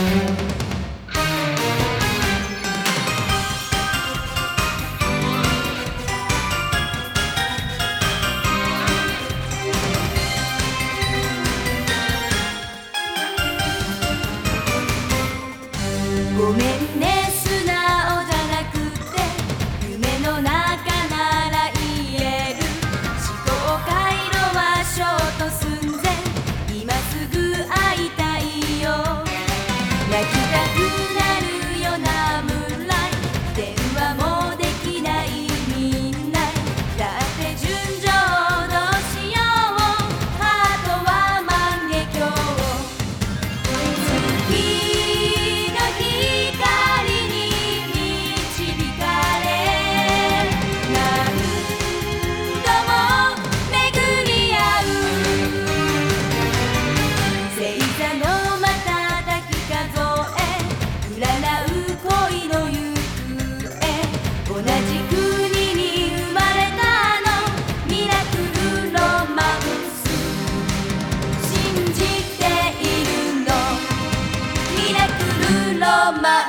ごめんね素直じゃなくて夢の中なら言える思考回路はショート寸前今すぐ会いたいよ泣きたくなるようなムーンライト電話もできないみんなだって純情どうしようハートは万華鏡月の光に導かれ何度も巡り合う星座の瞬き数え占う恋の行方同じ国に生まれたあのミラクルロマンス信じているのミラクルロマンス